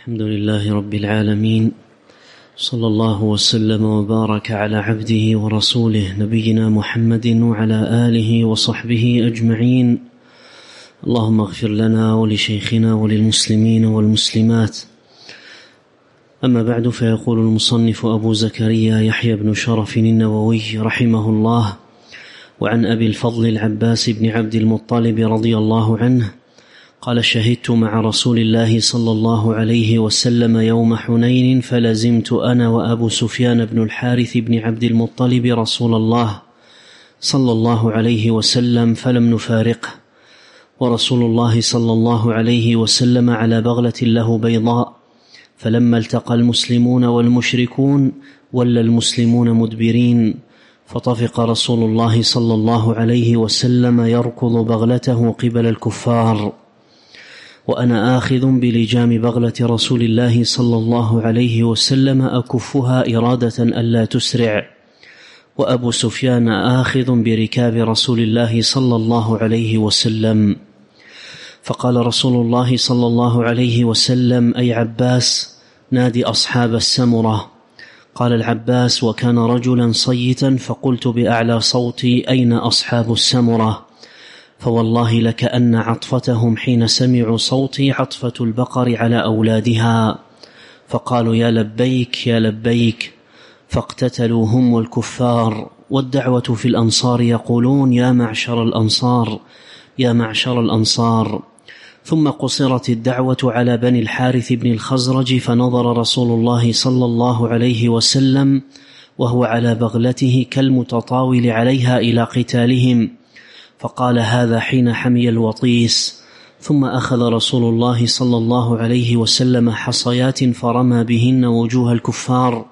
الحمد لله رب العالمين، صلى الله وسلم وبارك على عبده ورسوله نبينا محمد وعلى آله وصحبه أجمعين. اللهم اغفر لنا ولشيخنا وللمسلمين والمسلمات. أما بعد، فيقول المصنف أبو زكريا يحيى بن شرف النووي رحمه الله: وعن أبي الفضل العباس بن عبد المطلب رضي الله عنه قال: شهدت مع رسول الله صلى الله عليه وسلم يوم حنين، فلزمت أنا وأبو سفيان بن الحارث بن عبد المطلب رسول الله صلى الله عليه وسلم فلم نفارقه، ورسول الله صلى الله عليه وسلم على بغلة له بيضاء. فلما التقى المسلمون والمشركون ولى المسلمون مدبرين، فطفق رسول الله صلى الله عليه وسلم يركض بغلته قبل الكفار، وأنا آخذ بلجام بغلة رسول الله صلى الله عليه وسلم أكفها إرادة ألا تسرع، وأبو سفيان آخذ بركاب رسول الله صلى الله عليه وسلم. فقال رسول الله صلى الله عليه وسلم: أي عباس، نادي أصحاب السمرة. قال العباس: وكان رجلا صيتا، فقلت بأعلى صوتي: أين أصحاب السمرة؟ فوالله لكأن عطفتهم حين سمعوا صوتي عطفة البقر على أولادها، فقالوا: يا لبيك يا لبيك، فاقتتلوا هم والكفار. والدعوة في الأنصار يقولون: يا معشر الأنصار يا معشر الأنصار. ثم قصرت الدعوة على بني الحارث بن الخزرج، فنظر رسول الله صلى الله عليه وسلم وهو على بغلته كالمتطاول عليها إلى قتالهم، فقال: هذا حين حمي الوطيس. ثم أخذ رسول الله صلى الله عليه وسلم حصيات فرمى بهن وجوه الكفار،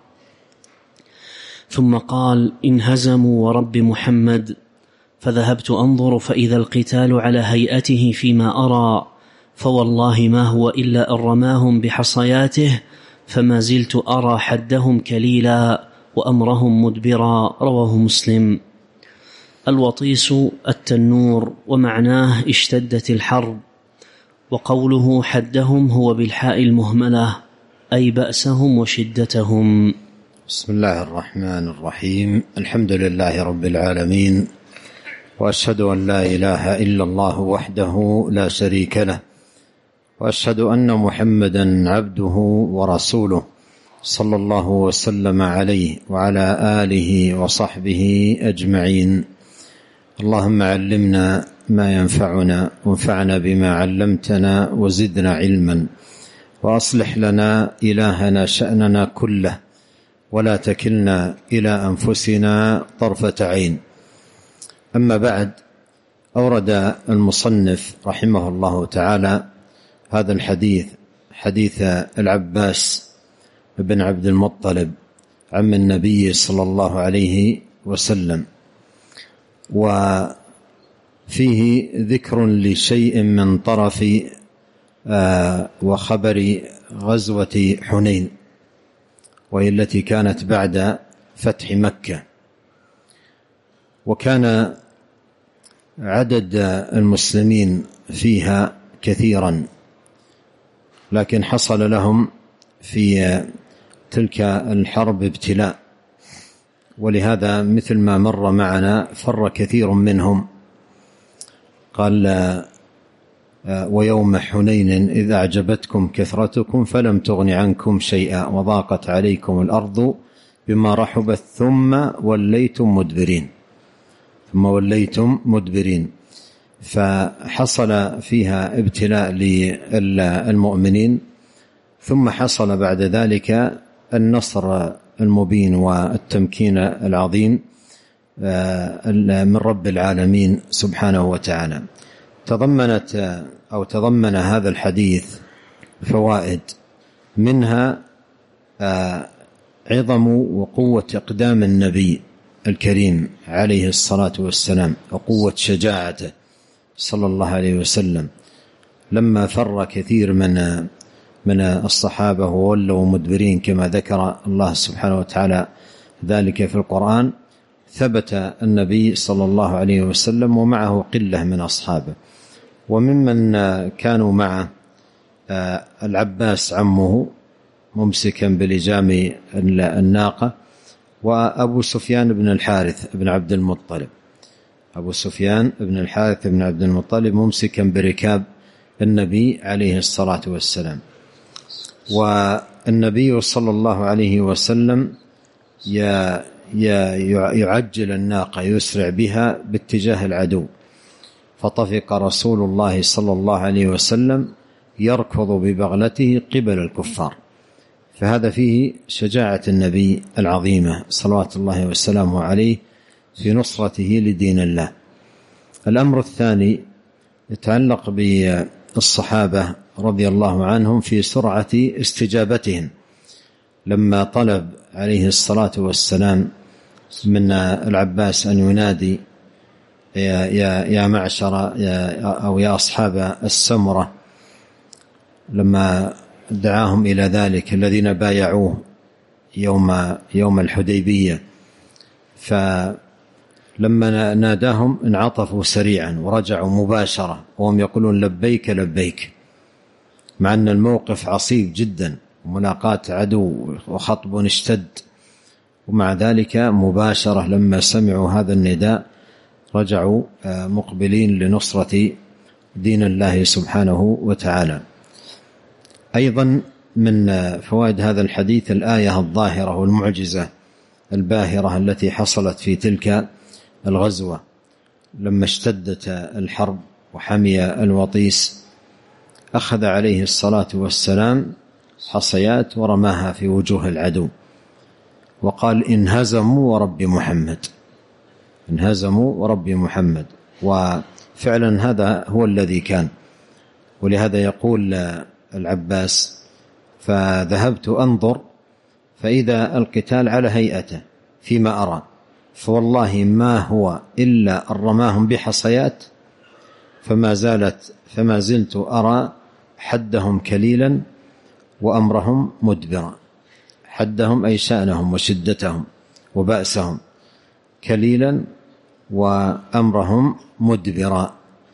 ثم قال: انهزموا ورب محمد. فذهبت أنظر، فإذا القتال على هيئته فيما أرى، فوالله ما هو إلا أن رماهم بحصياته، فما زلت أرى حدهم كليلا وأمرهم مدبرا. رواه مسلم. الوطيس التنور، ومعناه اشتدت الحرب، وقوله حدهم هو بالحاء المهملة، أي بأسهم وشدتهم. بسم الله الرحمن الرحيم. الحمد لله رب العالمين، وأشهد أن لا إله إلا الله وحده لا شريك له، وأشهد أن محمدا عبده ورسوله، صلى الله وسلم عليه وعلى آله وصحبه أجمعين. اللهم علمنا ما ينفعنا، وانفعنا بما علمتنا، وزدنا علما، وأصلح لنا إلهنا شأننا كله، ولا تكلنا إلى أنفسنا طرفة عين. أما بعد، أورد المصنف رحمه الله تعالى هذا الحديث، حديث العباس بن عبد المطلب عم النبي صلى الله عليه وسلم، وفيه ذكر لشيء من طرف وخبر غزوة حنين، وهي التي كانت بعد فتح مكة. وكان عدد المسلمين فيها كثيرا، لكن حصل لهم في تلك الحرب ابتلاء، ولهذا مثل ما مر معنا فر كثير منهم. قال: ويوم حنين إذ أعجبتكم كثرتكم فلم تغن عنكم شيئا وضاقت عليكم الأرض بما رحبت ثم وليتم مدبرين. فحصل فيها ابتلاء للمؤمنين، ثم حصل بعد ذلك النصر المبين والتمكين العظيم من رب العالمين سبحانه وتعالى. تضمن هذا الحديث فوائد، منها عظم وقوة إقدام النبي الكريم عليه الصلاة والسلام، وقوة شجاعته صلى الله عليه وسلم، لما فر كثير من الصحابة وولوا مدبرين كما ذكر الله سبحانه وتعالى ذلك في القرآن. ثبت النبي صلى الله عليه وسلم ومعه قلة من أصحابه، وممن كانوا معه العباس عمه ممسكا بلجام الناقة، وأبو سفيان بن الحارث بن عبد المطلب، أبو سفيان بن الحارث بن عبد المطلب ممسكا بركاب النبي عليه الصلاة والسلام. والنبي صلى الله عليه وسلم يعجل الناقة، يسرع بها باتجاه العدو، فطفق رسول الله صلى الله عليه وسلم يركض ببغلته قبل الكفار. فهذا فيه شجاعة النبي العظيمة صلوات الله وسلامه عليه في نصرته لدين الله. الأمر الثاني يتعلق بالصحابة رضي الله عنهم في سرعة استجابتهم، لما طلب عليه الصلاة والسلام من العباس أن ينادي يا معشر أو يا أصحاب السمرة، لما دعاهم إلى ذلك الذين بايعوه يوم الحديبية، فلما ناداهم انعطفوا سريعا ورجعوا مباشرة وهم يقولون لبيك لبيك، مع أن الموقف عصيب جدا وملاقاة عدو وخطب اشتد، ومع ذلك مباشرة لما سمعوا هذا النداء رجعوا مقبلين لنصرة دين الله سبحانه وتعالى. أيضا من فوائد هذا الحديث الآية الظاهرة والمعجزة الباهرة التي حصلت في تلك الغزوة لما اشتدت الحرب وحمي الوطيس، أخذ عليه الصلاة والسلام حصيات ورماها في وجوه العدو وقال انهزموا ورب محمد، انهزموا ورب محمد. وفعلا هذا هو الذي كان. ولهذا يقول العباس فذهبت أنظر فإذا القتال على هيئته فيما أرى، فوالله ما هو إلا أن رماهم بحصيات فما زلت أرى حدهم كليلا وأمرهم مدبرا. حدهم أي شأنهم وشدتهم وبأسهم كليلا وأمرهم مدبرا،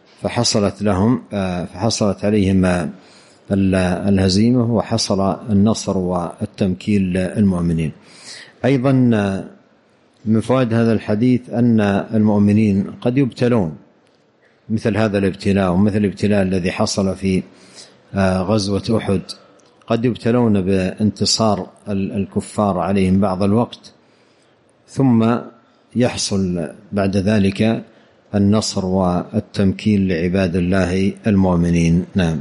فحصلت عليهم الهزيمة وحصل النصر والتمكين للمؤمنين. أيضا من فوائد هذا الحديث أن المؤمنين قد يبتلون مثل هذا الابتلاء ومثل الابتلاء الذي حصل في غزوة أحد، قد يبتلون بانتصار الكفار عليهم بعض الوقت ثم يحصل بعد ذلك النصر والتمكين لعباد الله المؤمنين. نعم.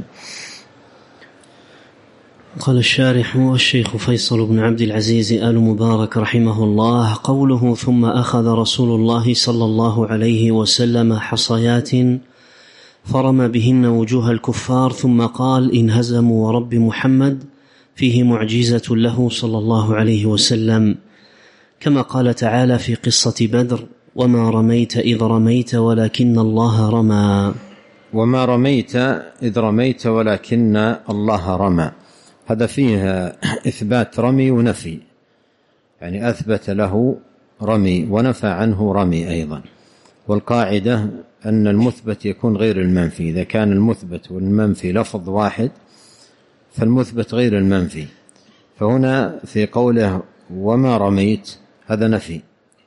قال الشارح الشيخ فيصل بن عبد العزيز آل مبارك رحمه الله: قوله ثم أخذ رسول الله صلى الله عليه وسلم حصيات فرمى بهن وجوه الكفار ثم قال انهزموا ورب محمد، فيه معجزة له صلى الله عليه وسلم، كما قال تعالى في قصة بدر: وما رميت إذ رميت ولكن الله رمى. وما رميت إذ رميت ولكن الله رمى، هذا فيه إثبات رمي ونفي، يعني أثبت له رمي ونفى عنه رمي أيضا. والقاعدة أن المثبت يكون غير المنفي، إذا كان المثبت والمنفي لفظ واحد فالمثبت غير المنفي. فهنا في قوله وما رميت هذا نفي،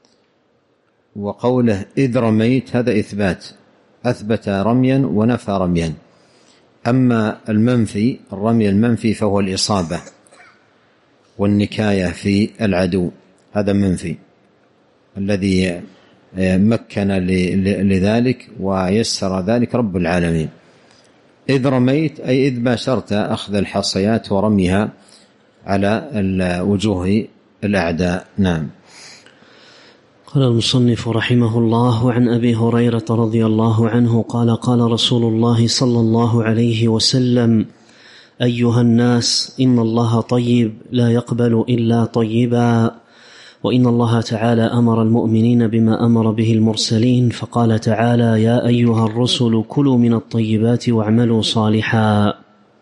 وقوله إذ رميت هذا إثبات، أثبت رميا ونفى رميا. أما المنفي الرمي المنفي فهو الإصابة والنكاية في العدو، هذا منفي الذي مكن لذلك ويسر ذلك رب العالمين. إذ رميت أي إذ باشرت أخذ الحصيات ورميها على وجوه الأعداء. نعم. قال المصنف رحمه الله: عن أبي هريرة رضي الله عنه قال: قال رسول الله صلى الله عليه وسلم: أيها الناس، إن الله طيب لا يقبل إلا طيبا، وإن الله تعالى أمر المؤمنين بما أمر به المرسلين، فقال تعالى: يا أيها الرسل كلوا من الطيبات واعملوا صالحا.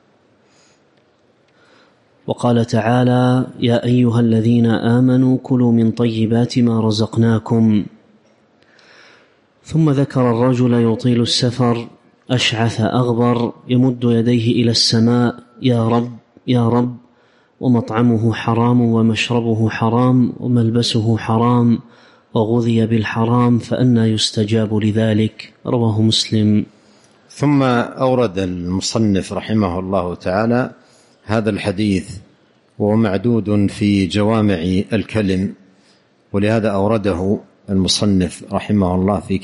وقال تعالى: يا أيها الذين آمنوا كلوا من طيبات ما رزقناكم. ثم ذكر الرجل يطيل السفر أشعث أغبر يمد يديه إلى السماء يا رب يا رب، ومطعمه حرام ومشربه حرام وملبسه حرام وغذي بالحرام، فأنى يستجاب لذلك؟ رواه مسلم. ثم أورد المصنف رحمه الله تعالى هذا الحديث، وهو معدود في جوامع الكلم، ولهذا أورده المصنف رحمه الله في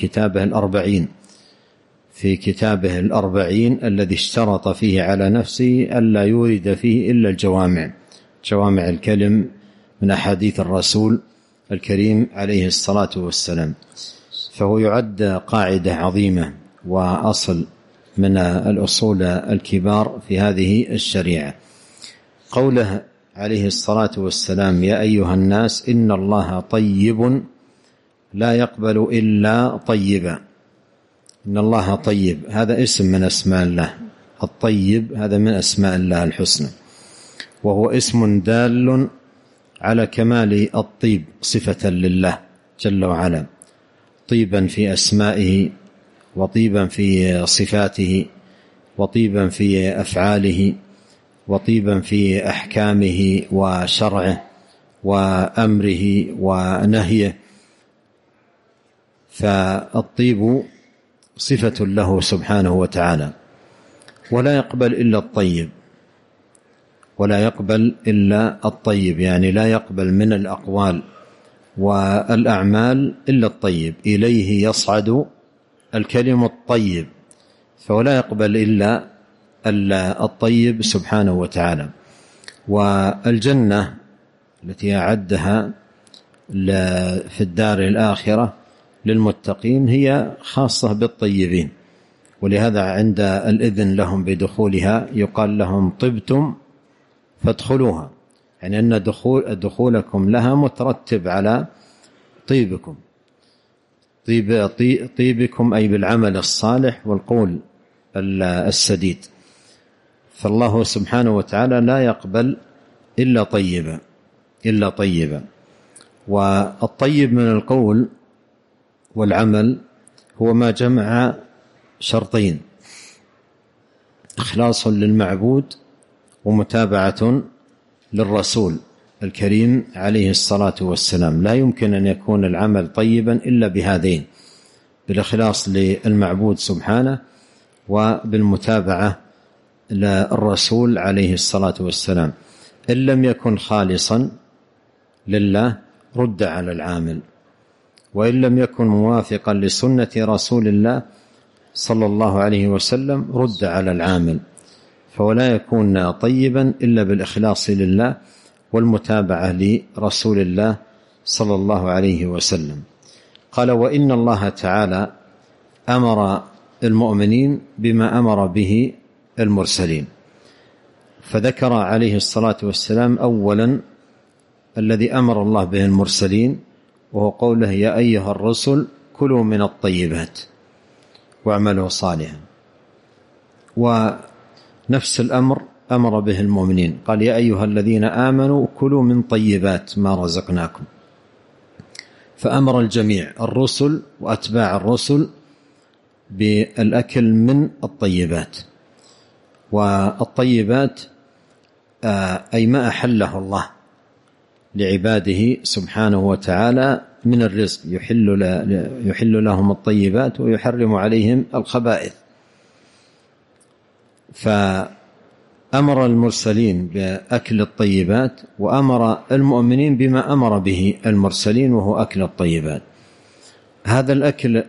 كتابه الأربعين الذي اشترط فيه على نفسه ألا يورد فيه إلا جوامع الكلم من أحاديث الرسول الكريم عليه الصلاة والسلام. فهو يعد قاعدة عظيمة وأصل من الأصول الكبار في هذه الشريعة. قوله عليه الصلاة والسلام: يا أيها الناس إن الله طيب لا يقبل إلا طيبا. إن الله طيب، هذا اسم من أسماء الله. الطيب هذا من أسماء الله الحسنى، وهو اسم دال على كمال الطيب صفة لله جل وعلا، طيبا في أسمائه، وطيبا في صفاته، وطيبا في أفعاله، وطيبا في أحكامه وشرعه وأمره ونهيه. فالطيب صفة له سبحانه وتعالى، ولا يقبل إلا الطيب، يعني لا يقبل من الأقوال والأعمال إلا الطيب. إليه يصعد الكلم الطيب، فلا يقبل إلا الطيب سبحانه وتعالى. والجنة التي أعدها في الدار الآخرة للمتقين هي خاصة بالطيبين، ولهذا عند الإذن لهم بدخولها يقال لهم: طبتم فادخلوها، يعني أن دخولكم لها مترتب على طيبكم. طيبكم أي بالعمل الصالح والقول السديد. فالله سبحانه وتعالى لا يقبل إلا طيبا. والطيب من القول والعمل هو ما جمع شرطين: إخلاص للمعبود ومتابعة للرسول الكريم عليه الصلاة والسلام. لا يمكن أن يكون العمل طيبا إلا بهذين: بالإخلاص للمعبود سبحانه، وبالمتابعة للرسول عليه الصلاة والسلام. إن لم يكن خالصا لله رد على العامل، وإن لم يكن موافقا لسنة رسول الله صلى الله عليه وسلم رد على العامل. فولا يكون طيبا إلا بالإخلاص لله والمتابعة لرسول الله صلى الله عليه وسلم. قال: وإن الله تعالى أمر المؤمنين بما أمر به المرسلين. فذكر عليه الصلاة والسلام أولا الذي أمر الله به المرسلين، وهو قوله: يا أيها الرسل كلوا من الطيبات واعملوا صالحا. ونفس الأمر أمر به المؤمنين، قال: يا أيها الذين آمنوا كلوا من طيبات ما رزقناكم. فأمر الجميع، الرسل وأتباع الرسل، بالأكل من الطيبات. والطيبات أي ما أحله الله لعباده سبحانه وتعالى من الرزق، يحل لهم الطيبات ويحرم عليهم الخبائث. فأمر المرسلين بأكل الطيبات، وأمر المؤمنين بما أمر به المرسلين وهو أكل الطيبات. هذا الأكل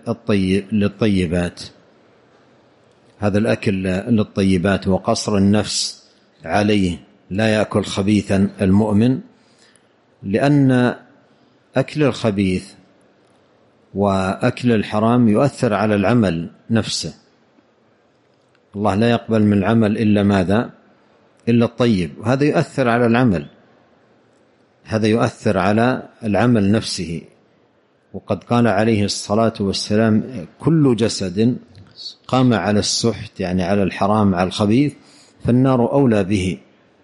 للطيبات وقصر النفس عليه، لا يأكل خبيثا المؤمن، لأن أكل الخبيث وأكل الحرام يؤثر على العمل نفسه. الله لا يقبل من العمل إلا ماذا؟ إلا الطيب، وهذا يؤثر على العمل، هذا يؤثر على العمل نفسه. وقد قال عليه الصلاة والسلام: كل جسد قام على السحت، يعني على الحرام، على الخبيث، فالنار أولى به.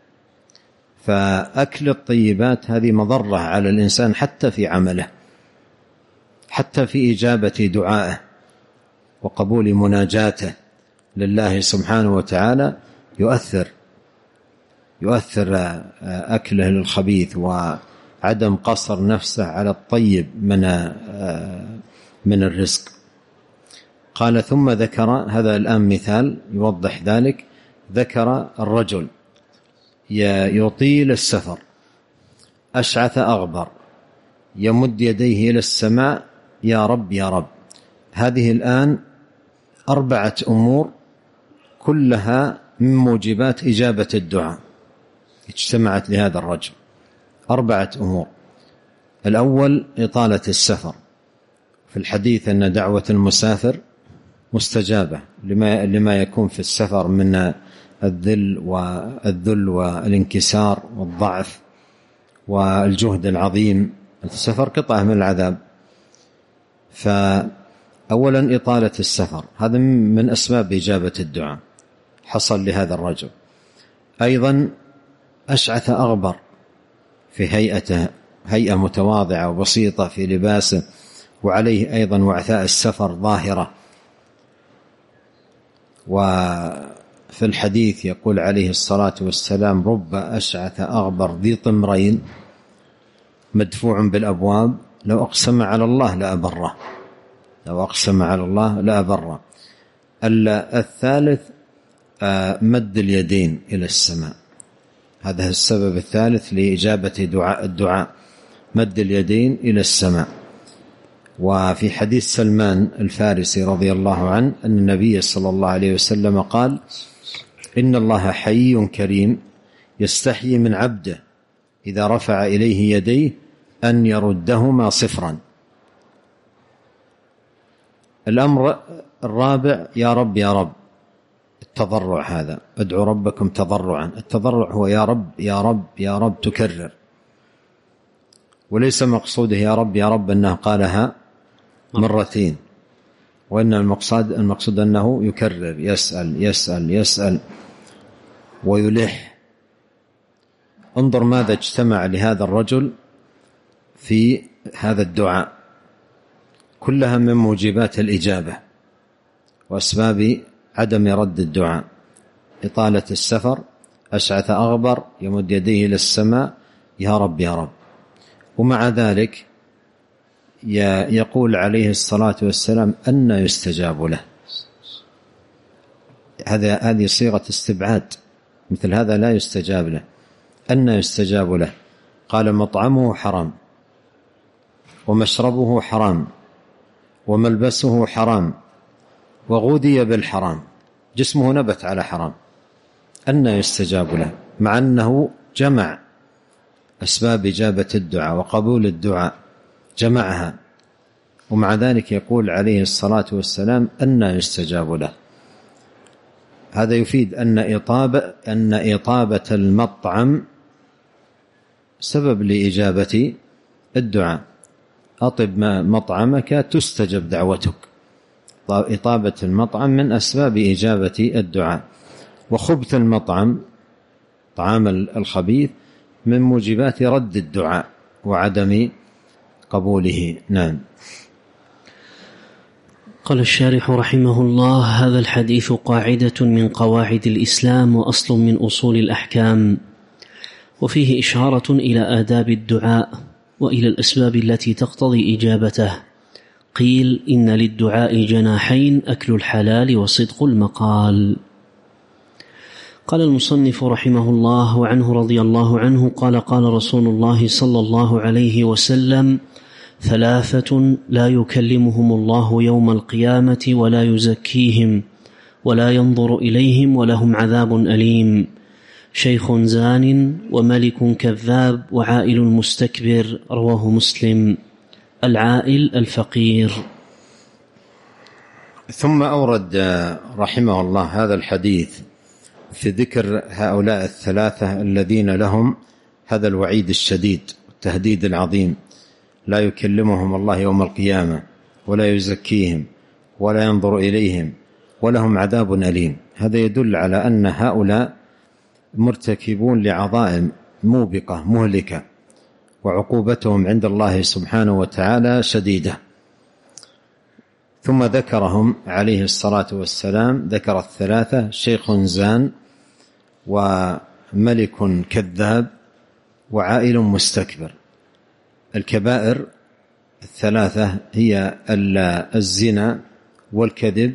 فأكل الطيبات هذه مضرة على الإنسان حتى في عمله، حتى في إجابة دعائه وقبول مناجاته لله سبحانه وتعالى يؤثر يؤثر أكله للخبيث وعدم قصر نفسه على الطيب من الرزق. قال ثم ذكر، هذا الآن مثال يوضح ذلك، ذكر الرجل يطيل السفر، أشعث أغبر، يمد يديه إلى السماء، يا رب يا رب. هذه الآن 4 أمور كلها من موجبات إجابة الدعاء اجتمعت لهذا الرجل. 4 أمور. الأول إطالة السفر، في الحديث أن دعوة المسافر مستجابة لما يكون في السفر من الذل والانكسار والضعف والجهد العظيم. السفر قطعة من العذاب. فأولا إطالة السفر، هذا من أسباب إجابة الدعاء، حصل لهذا الرجل. أيضا أشعث أغبر، في هيئته هيئة متواضعة وبسيطة في لباسه، وعليه أيضا وعثاء السفر ظاهرة. وفي الحديث يقول عليه الصلاة والسلام: رب أشعث أغبر ذي طمرين مدفوع بالأبواب لو أقسم على الله لأبره، لو أقسم على الله لأبره. الثالث مد اليدين إلى السماء، هذا السبب الثالث لإجابة الدعاء، مد اليدين إلى السماء. وفي حديث سلمان الفارسي رضي الله عنه أن النبي صلى الله عليه وسلم قال: إن الله حي كريم يستحيي من عبده إذا رفع إليه يديه أن يردهما صفرا. الأمر الرابع يا رب يا رب، التضرع، هذا ادعوا ربكم تضرعا. التضرع هو يا رب يا رب يا رب، تكرر، وليس مقصوده يا رب يا رب أنه قالها مرتين، وإن المقصود أنه يكرر، يسأل يسأل يسأل ويلح. انظر ماذا اجتمع لهذا الرجل في هذا الدعاء، كلها من موجبات الإجابة وأسباب عدم رد الدعاء: إطالة السفر، أشعث أغبر، يمد يديه إلى السماء، يا رب يا رب. ومع ذلك يقول عليه الصلاة والسلام: أن يستجاب له. هذه صيغة استبعاد، مثل هذا لا يستجاب له. أن يستجاب له؟ قال: مطعمه حرام، ومشربه حرام، وملبسه حرام، وغذي بالحرام، جسمه نبت على حرام. أن يستجاب له؟ مع أنه جمع أسباب إجابة الدعاء وقبول الدعاء، جمعها، ومع ذلك يقول عليه الصلاة والسلام: أن يستجاب له. هذا يفيد أن إطابة المطعم سبب لإجابة الدعاء. أطب مطعمك تستجب دعوتك. إطابة المطعم من أسباب إجابة الدعاء. وخبث المطعم، طعام الخبيث، من موجبات رد الدعاء وعدم قبوله. نعم. قال الشارح رحمه الله: هذا الحديث قاعدة من قواعد الإسلام وأصل من أصول الأحكام، وفيه إشارة إلى آداب الدعاء وإلى الأسباب التي تقتضي إجابته. قيل: إن للدعاء جناحين: أكل الحلال وصدق المقال. قال المصنف رحمه الله: وعنه رضي الله عنه قال: قال رسول الله صلى الله عليه وسلم: 3 لا يكلمهم الله يوم القيامة ولا يزكيهم ولا ينظر إليهم ولهم عذاب أليم: شيخ زان، وملك كذاب، وعائل مستكبر. رواه مسلم. العائل الفقير. ثم أورد رحمه الله هذا الحديث في ذكر هؤلاء 3 الذين لهم هذا الوعيد الشديد والتهديد العظيم: لا يكلمهم الله يوم القيامة ولا يزكيهم ولا ينظر إليهم ولهم عذاب أليم. هذا يدل على أن هؤلاء مرتكبون لعظائم موبقة مهلكة، وعقوبتهم عند الله سبحانه وتعالى شديدة. ثم ذكرهم عليه الصلاة والسلام، ذكر 3: شيخ زان، ملك كذاب وعائل مستكبر. الكبائر الثلاثة هي الزنا والكذب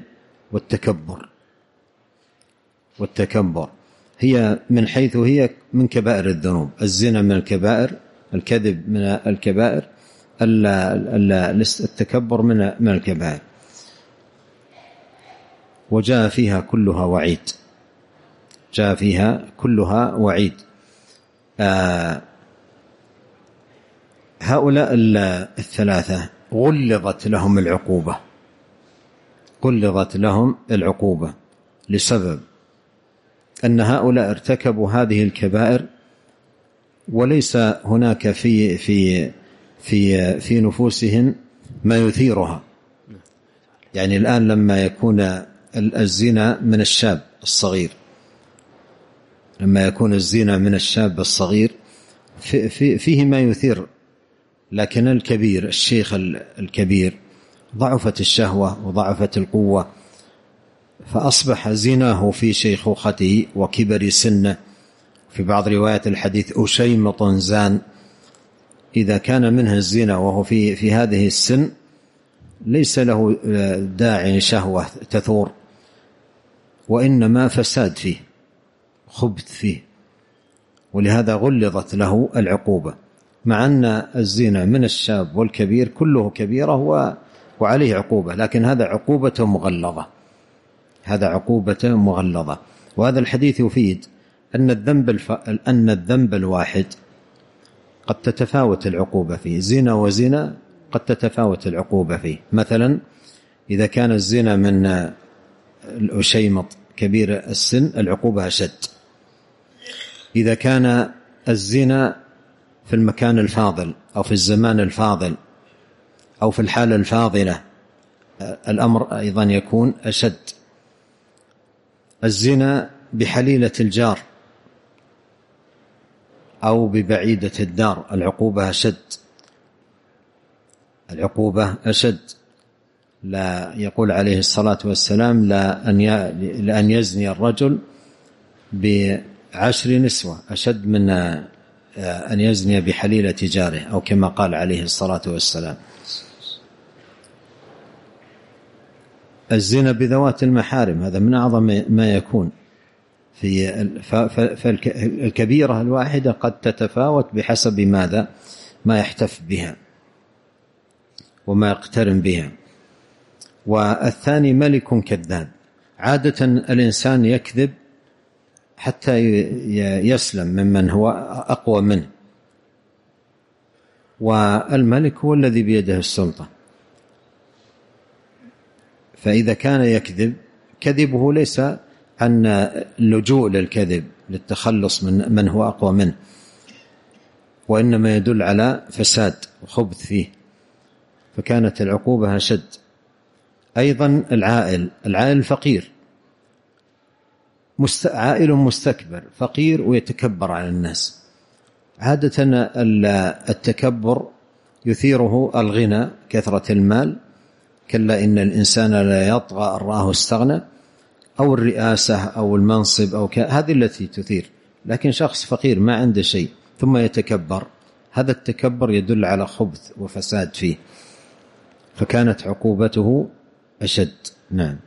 والتكبر هي من حيث هي من كبائر الذنوب. الزنا من الكبائر، الكذب من الكبائر، التكبر من الكبائر، وجاء فيها كلها وعيد، جاء فيها كلها وعيد. هؤلاء الثلاثة غلظت لهم العقوبة لسبب أن هؤلاء ارتكبوا هذه الكبائر وليس هناك في نفوسهم ما يثيرها. يعني الآن لما يكون الزنا من الشاب الصغير، فيه ما يثير، لكن الكبير، الشيخ الكبير، ضعفت الشهوة وضعفت القوة، فأصبح زناه في شيخوخته وكبر سنه. في بعض روايات الحديث أشيمط زان. إذا كان منه الزنا وهو في هذه السن ليس له داعي شهوة تثور، وإنما فساد فيه، خبث فيه، ولهذا غلظت له العقوبة، مع أن الزنا من الشاب والكبير كله كبيرة وعليه عقوبة، لكن هذا عقوبة مغلظة. وهذا الحديث يفيد أن الذنب الواحد قد تتفاوت العقوبة فيه. زنا وزنا قد تتفاوت العقوبة فيه. مثلا إذا كان الزنا من الأشيمط كبير السن العقوبة أشد. إذا كان الزنا في المكان الفاضل أو في الزمان الفاضل أو في الحالة الفاضلة الأمر أيضا يكون أشد. الزنا بحليلة الجار أو ببعيدة الدار العقوبة أشد. لا يقول عليه الصلاة والسلام لأن يزني الرجل ب10 نسوة أشد من أن يزني بحليلة جاره، أو كما قال عليه الصلاة والسلام. الزنا بذوات المحارم هذا من أعظم ما يكون. فالكبيرة الواحدة قد تتفاوت بحسب ماذا؟ ما يحتف بها وما يقترن بها. والثاني ملك كذاب. عادة الإنسان يكذب حتى يسلم ممن هو أقوى منه، والملك هو الذي بيده السلطة. فإذا كان يكذب كذبه ليس عن اللجوء للكذب للتخلص من هو أقوى منه، وإنما يدل على فساد وخبث فيه، فكانت العقوبة أشد. أيضا العائل فقير، عائل مستكبر، فقير ويتكبر على الناس. عادة التكبر يثيره الغنى، كثرة المال، كلا إن الإنسان لا يطغى أن رآه استغنى، أو الرئاسة أو المنصب أو هذه التي تثير. لكن شخص فقير ما عنده شيء ثم يتكبر، هذا التكبر يدل على خبث وفساد فيه، فكانت عقوبته أشد. نعم.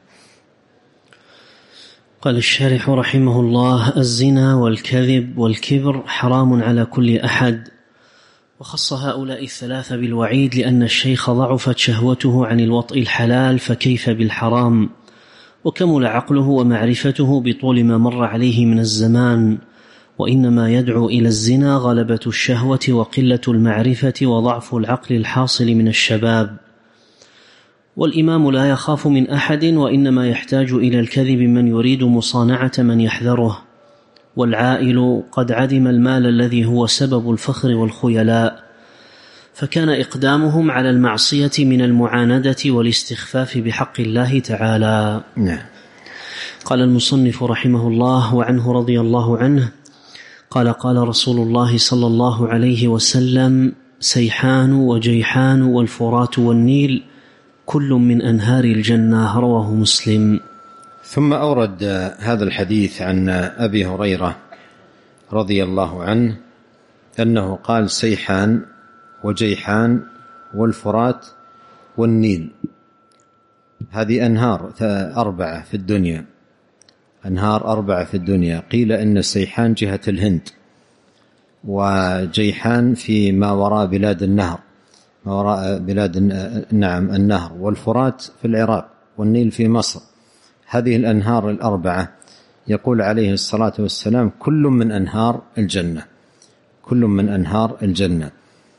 قال الشارح رحمه الله: الزنا والكذب والكبر حرام على كل أحد، وخص هؤلاء الثلاثة بالوعيد لأن الشيخ ضعفت شهوته عن الوطء الحلال، فكيف بالحرام؟ وكمل عقله ومعرفته بطول ما مر عليه من الزمان، وإنما يدعو إلى الزنا غلبة الشهوة وقلة المعرفة وضعف العقل الحاصل من الشباب. والإمام لا يخاف من أحد، وإنما يحتاج إلى الكذب من يريد مصانعة من يحذره. والعائل قد عدم المال الذي هو سبب الفخر والخيلاء، فكان إقدامهم على المعصية من المعاندة والاستخفاف بحق الله تعالى. قال المصنف رحمه الله: وعنه رضي الله عنه قال: قال رسول الله صلى الله عليه وسلم: سيحان وجيحان والفرات والنيل كل من أنهار الجنة. رواه مسلم. ثم أورد هذا الحديث عن أبي هريرة رضي الله عنه أنه قال: سيحان وجيحان والفرات والنيل، هذه أنهار 4 في الدنيا، أنهار 4 في الدنيا. قيل إن سيحان جهة الهند، وجيحان في ما وراء بلاد النهر، ما وراء بلاد النهر، والفرات في العراق، والنيل في مصر. هذه الأنهار 4 يقول عليه الصلاة والسلام: كل من أنهار الجنة، كل من أنهار الجنة.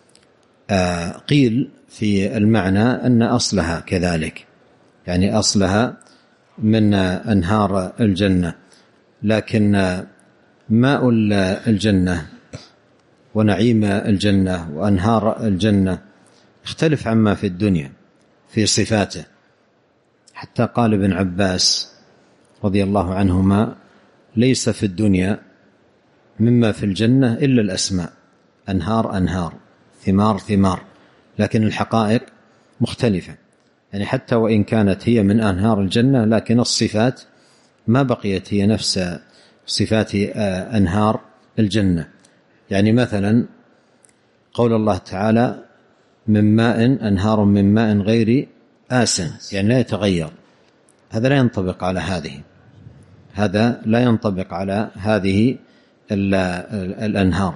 قيل في المعنى أن أصلها كذلك، يعني أصلها من أنهار الجنة، لكن ماء الجنة ونعيم الجنة وأنهار الجنة اختلف عما في الدنيا في صفاته. حتى قال ابن عباس رضي الله عنهما: ليس في الدنيا مما في الجنة إلا الأسماء، أنهار أنهار، ثمار ثمار، لكن الحقائق مختلفة. يعني حتى وإن كانت هي من أنهار الجنة، لكن الصفات ما بقيت هي نفس صفات أنهار الجنة. يعني مثلا قول الله تعالى: من ماء، أنهار من ماء غير آسن، يعني لا يتغير. هذا لا ينطبق على هذه، هذا لا ينطبق على هذه الأنهار.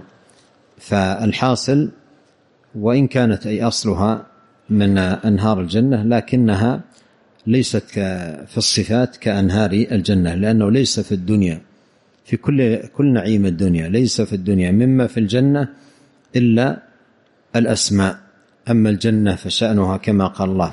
فالحاصل وإن كانت أي أصلها من أنهار الجنة، لكنها ليست في الصفات كأنهار الجنة، لأنه ليس في الدنيا في كل نعيم الدنيا ليس في الدنيا مما في الجنة إلا الأسماء. أما الجنة فشأنها كما قال الله: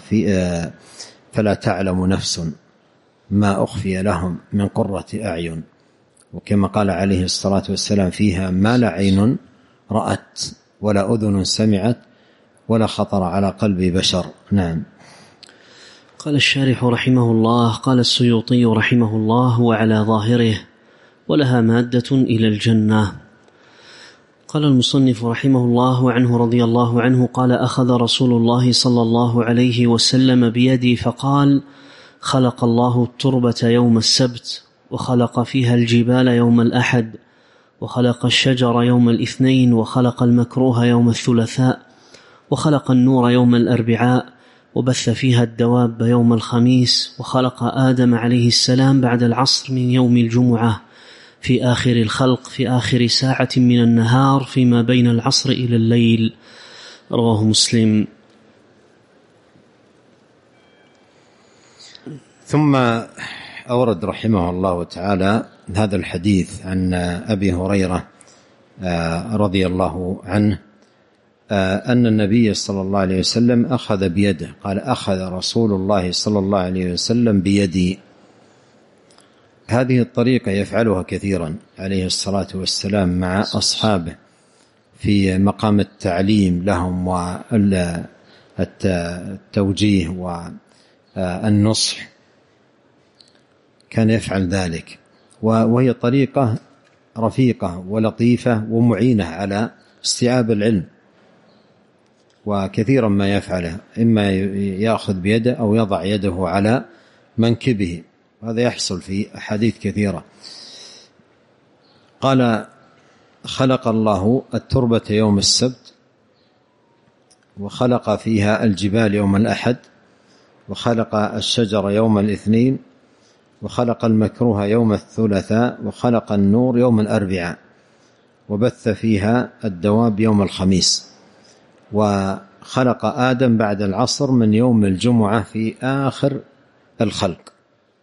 فلا تعلم نفس ما أخفي لهم من قرة أعين، وكما قال عليه الصلاة والسلام: فيها ما لا عين رأت ولا أذن سمعت ولا خطر على قلب بشر. نعم. قال الشارح رحمه الله: قال السيوطي رحمه الله: وعلى ظاهره ولها مادة إلى الجنة. قال المصنف رحمه الله عنه رضي الله عنه قال: أخذ رسول الله صلى الله عليه وسلم بيدي فقال: خلق الله التربة يوم السبت، وخلق فيها الجبال يوم الأحد، وخلق الشجر يوم الاثنين، وخلق المكروه يوم الثلاثاء، وخلق النور يوم الأربعاء، وبث فيها الدواب يوم الخميس، وخلق آدم عليه السلام بعد العصر من يوم الجمعة في آخر الخلق في آخر ساعة من النهار فيما بين العصر إلى الليل. رواه مسلم. ثم أورد رحمه الله تعالى هذا الحديث عن أبي هريرة رضي الله عنه أن النبي صلى الله عليه وسلم أخذ بيده، قال: أخذ رسول الله صلى الله عليه وسلم بيدي. هذه الطريقة يفعلها كثيرا عليه الصلاة والسلام مع أصحابه في مقام التعليم لهم والتوجيه والنصح، كان يفعل ذلك، وهي طريقة رفيقة ولطيفة ومعينة على استيعاب العلم. وكثيرا ما يفعله، إما يأخذ بيده أو يضع يده على منكبه، هذا يحصل في أحاديث كثيرة. قال: خلق الله التربة يوم السبت، وخلق فيها الجبال يوم الأحد، وخلق الشجر يوم الاثنين، وخلق المكروه يوم الثلاثاء، وخلق النور يوم الأربعاء، وبث فيها الدواب يوم الخميس، وخلق آدم بعد العصر من يوم الجمعة في آخر الخلق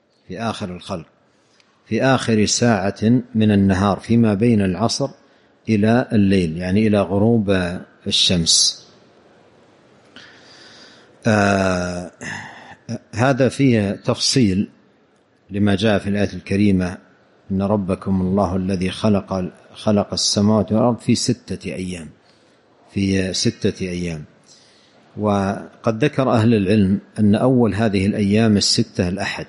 في آخر ساعة من النهار فيما بين العصر إلى الليل، يعني إلى غروب الشمس. هذا فيه تفصيل لما جاء في الآية الكريمة: إن ربكم الله الذي خلق السماوات والأرض في 6 أيام، في 6 أيام. وقد ذكر أهل العلم أن أول هذه الأيام 6 الأحد،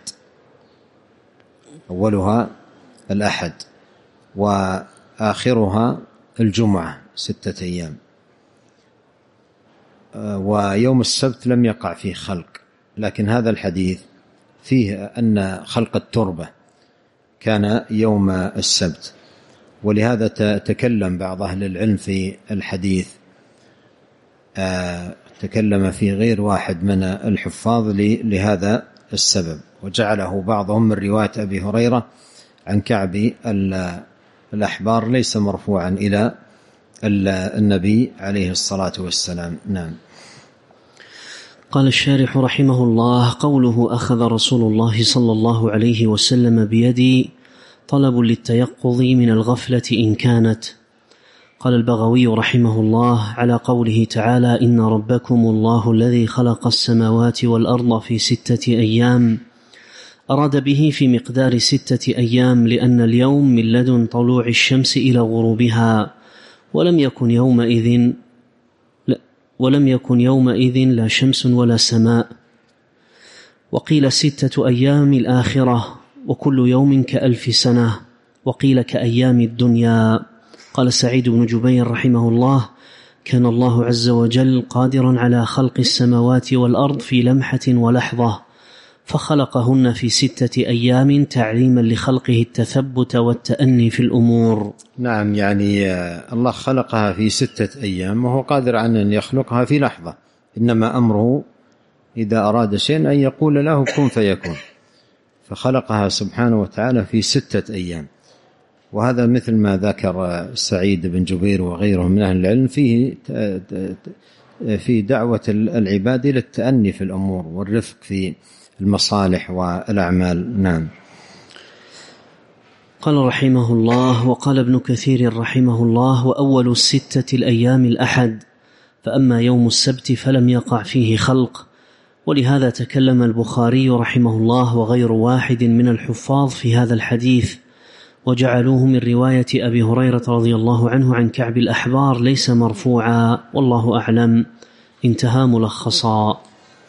أولها الأحد وآخرها الجمعة 6 أيام. ويوم السبت لم يقع فيه خلق، لكن هذا الحديث فيه أن خلق التربة كان يوم السبت. ولهذا تكلم بعض أهل العلم في الحديث، تكلم في غير واحد من الحفاظ لهذا السبب، وجعله بعضهم من رواية أبي هريرة عن كعب الأحبار ليس مرفوعا إلى النبي عليه الصلاة والسلام. نعم. قال الشارح رحمه الله: قوله أخذ رسول الله صلى الله عليه وسلم بيدي طلب للتيقظ من الغفلة إن كانت. قال البغوي رحمه الله: على قوله تعالى: إن ربكم الله الذي خلق السماوات والأرض في 6 أيام، أراد به في مقدار 6 أيام، لأن اليوم من لدن طلوع الشمس إلى غروبها، ولم يكن يومئذ لا شمس ولا سماء. وقيل 6 أيام الآخرة، وكل يوم ك1000 سنة، وقيل كأيام الدنيا. قال سعيد بن جبير رحمه الله: كان الله عز وجل قادرا على خلق السماوات والأرض في لمحة ولحظة، فخلقهن في 6 أيام تعليما لخلقه التثبت والتأني في الأمور. نعم، يعني الله خلقها في 6 أيام، وهو قادر على أن يخلقها في لحظة، إنما أمره إذا أراد شيء أن يقول له كن فيكون، فخلقها سبحانه وتعالى في 6 أيام. وهذا مثل ما ذكر سعيد بن جبير وغيره من أهل العلم في دعوة العباد إلى التأني في الأمور والرفق في المصالح والأعمال. نعم. قال رحمه الله: وقال ابن كثير رحمه الله: وأول 6 الأيام الأحد، فأما يوم السبت فلم يقع فيه خلق. ولهذا تكلم البخاري رحمه الله وغير واحد من الحفاظ في هذا الحديث، وجعلوه من رواية أبي هريرة رضي الله عنه عن كعب الأحبار ليس مرفوعا، والله أعلم. انتهى ملخصا.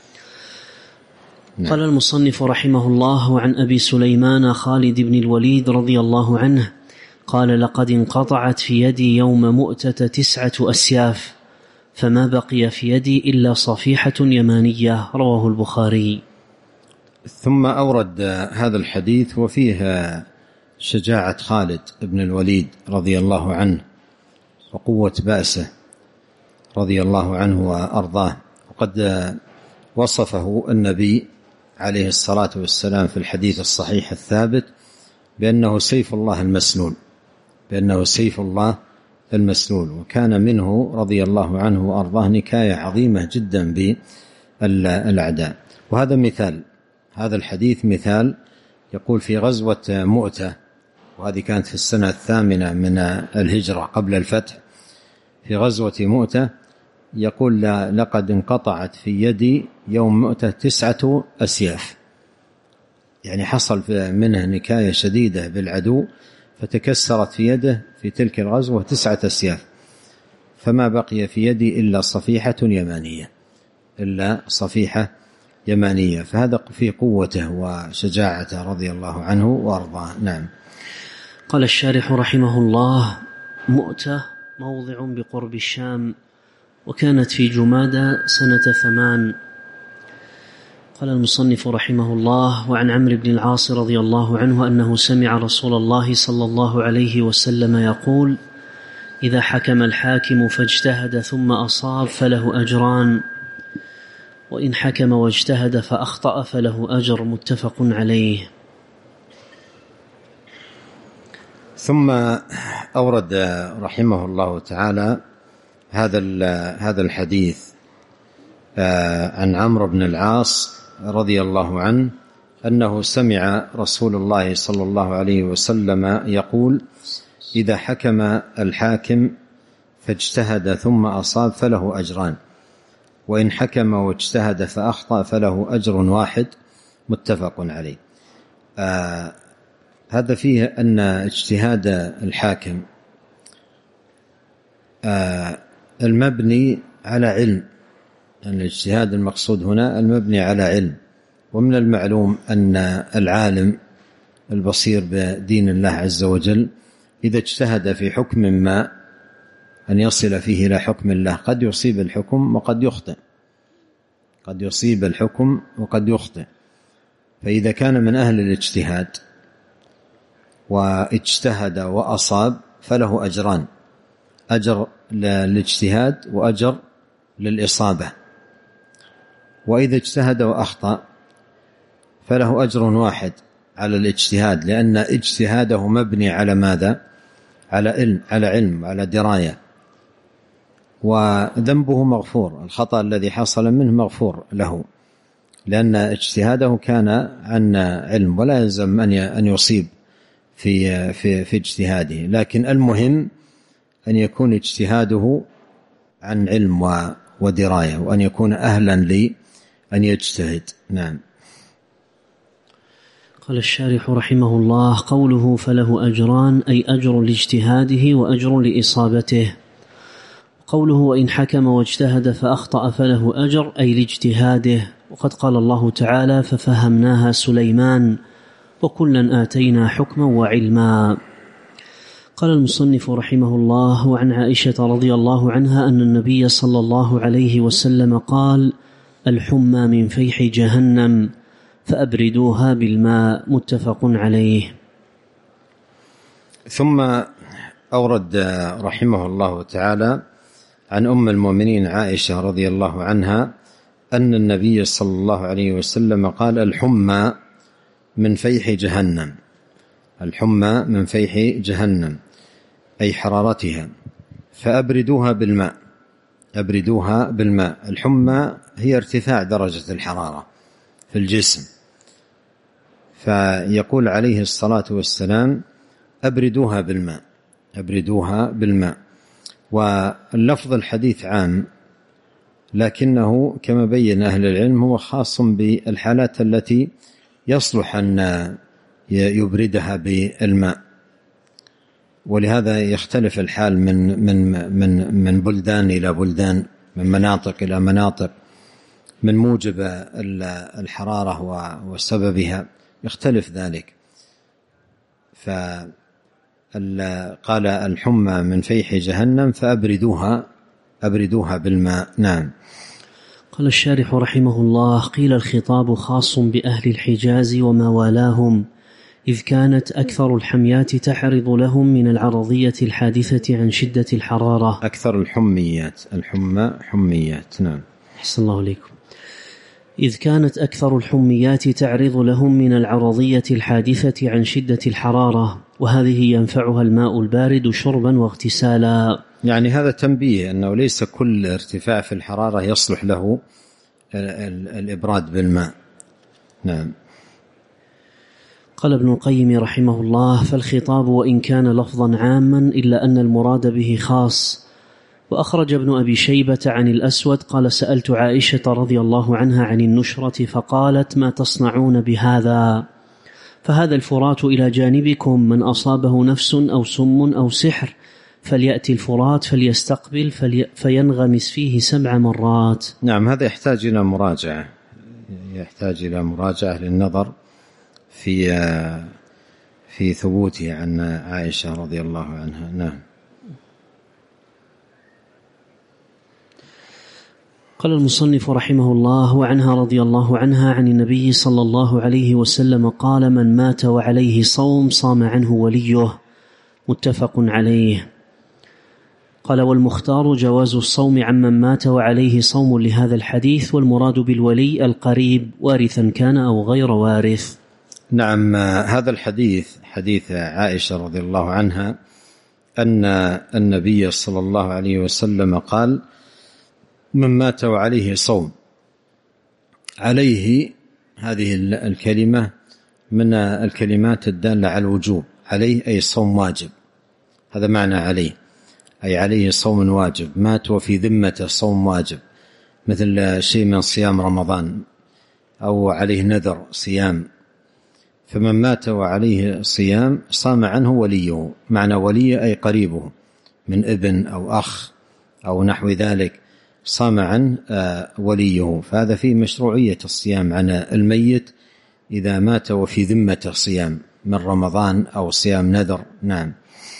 قال المصنف رحمه الله: عن أبي سليمان خالد بن الوليد رضي الله عنه قال: لقد انقطعت في يدي يوم مؤتة 9 أسياف، فما بقي في يدي إلا صفيحة يمانية. رواه البخاري. ثم أورد هذا الحديث وفيه شجاعة خالد بن الوليد رضي الله عنه وقوة بأسه رضي الله عنه وأرضاه. وقد وصفه النبي عليه الصلاة والسلام في الحديث الصحيح الثابت بأنه سيف الله المسلول، وكان منه رضي الله عنه وأرضاه نكاية عظيمة جدا بالأعداء. وهذا مثال، هذا الحديث مثال. يقول في غزوة مؤتة، وهذه كانت في السنة 8 من الهجرة قبل الفتح، في غزوة مؤتة يقول: لقد انقطعت في يدي يوم مؤتة 9 أسياف، يعني حصل منه نكاية شديدة بالعدو، فتكسرت في يده في تلك الغزوة 9 أسياف، فما بقي في يدي إلا صفيحة يمانية. فهذا في قوته وشجاعته رضي الله عنه وأرضاه. نعم. قال الشارح رحمه الله: مؤتة موضع بقرب الشام، وكانت في جمادى سنة 8. قال المصنف رحمه الله: وعن عمرو بن العاص رضي الله عنه أنه سمع رسول الله صلى الله عليه وسلم يقول: إذا حكم الحاكم فاجتهد ثم أصاب فله أجران، وإن حكم واجتهد فأخطأ فله أجر. متفق عليه. ثم أورد رحمه الله تعالى هذا الحديث عن عمرو بن العاص رضي الله عنه أنه سمع رسول الله صلى الله عليه وسلم يقول: إذا حكم الحاكم فاجتهد ثم أصاب فله أجران، وإن حكم واجتهد فأخطأ فله أجر واحد. متفق عليه. هذا فيه أن اجتهاد الحاكم المبني على علم، أن الاجتهاد المقصود هنا المبني على علم. ومن المعلوم أن العالم البصير بدين الله عز وجل إذا اجتهد في حكم ما أن يصل فيه إلى حكم الله قد يصيب الحكم وقد يخطئ، قد يصيب الحكم وقد يخطئ. فإذا كان من أهل الاجتهاد واجتهد وأصاب فله أجران: أجر للاجتهاد وأجر للإصابة. وإذا اجتهد وأخطأ فله أجر واحد على الاجتهاد، لأن اجتهاده مبني على ماذا؟ على علم وعلى دراية، وذنبه مغفور، الخطأ الذي حصل منه مغفور له، لأن اجتهاده كان عن علم، ولا يلزم أن يصيب في اجتهاده، لكن المهم أن يكون اجتهاده عن علم ودراية، وأن يكون أهلا لأن يجتهد. نعم. قال الشارح رحمه الله: قوله فله أجران أي أجر لاجتهاده وأجر لإصابته. قوله وإن حكم واجتهد فأخطأ فله أجر أي لاجتهاده، وقد قال الله تعالى: ففهمناها سليمان وكلا آتينا حكما وعلما. قال المصنف رحمه الله: وعن عائشة رضي الله عنها أن النبي صلى الله عليه وسلم قال: الحمى من فيح جهنم فأبردوها بالماء. متفق عليه. ثم أورد رحمه الله تعالى عن أم المؤمنين عائشة رضي الله عنها أن النبي صلى الله عليه وسلم قال: الحمى من فيح جهنم. الحمى من فيح جهنم أي حرارتها، فأبردوها بالماء. أبردوها بالماء. الحمى هي ارتفاع درجة الحرارة في الجسم، فيقول عليه الصلاة والسلام: أبردوها بالماء، أبردوها بالماء. واللفظ الحديث عام، لكنه كما بين أهل العلم هو خاص بالحالات التي يصلح أن يبردها بالماء، ولهذا يختلف الحال من بلدان إلى بلدان، من مناطق إلى مناطق، من موجب الحرارة وسببها يختلف ذلك. فقال الحمى من فيح جهنم فأبردوها بالماء. نعم. قال الشارح رحمه الله: قيل الخطاب خاص بأهل الحجاز وما والاهم، إذ كانت أكثر الحميات تحرض لهم من العرضية الحادثة عن شدة الحرارة. أكثر الحميات، الحمى حميات. نعم. أحسن الله عليكم. إذ كانت أكثر الحميات تعرض لهم من العرضية الحادثة عن شدة الحرارة، وهذه ينفعها الماء البارد شربا واغتسالا. يعني هذا تنبيه أنه ليس كل ارتفاع في الحرارة يصلح له الإبراد بالماء. نعم. قال ابن القيم رحمه الله: فالخطاب وإن كان لفظا عاما إلا أن المراد به خاص. وأخرج ابن أبي شيبة عن الأسود قال: سألت عائشة رضي الله عنها عن النشرة فقالت: ما تصنعون بهذا؟ فهذا الفرات إلى جانبكم، من أصابه نفس أو سم أو سحر فليأتي الفرات فليستقبل فينغمس فيه 7 مرات. نعم. هذا يحتاج إلى مراجعة، يحتاج إلى مراجعة للنظر في ثبوته عن عائشة رضي الله عنها. نعم. قال المصنف رحمه الله: وعنها رضي الله عنها عن النبي صلى الله عليه وسلم قال: من مات وعليه صوم صام عنه وليه. متفق عليه. قال: والمختار جواز الصوم عمن مات وعليه صوم لهذا الحديث، والمراد بالولي القريب وارثا كان أو غير وارث. نعم. هذا الحديث حديث عائشة رضي الله عنها أن النبي صلى الله عليه وسلم قال: من مات وعليه صوم. عليه هذه الكلمة من الكلمات الدالة على الوجوب. عليه أي صوم واجب، هذا معنى عليه، أي عليه صوم واجب. مات وفي ذمته صوم واجب، مثل شيء من صيام رمضان، أو عليه نذر صيام. فمن مات وعليه صيام صام عنه وليه. معنى ولي أي قريبه من ابن أو أخ أو نحو ذلك، صام عن وليه. فهذا فيه مشروعية الصيام عن الميت إذا مات وفي ذمته صيام من رمضان أو صيام نذر. نعم.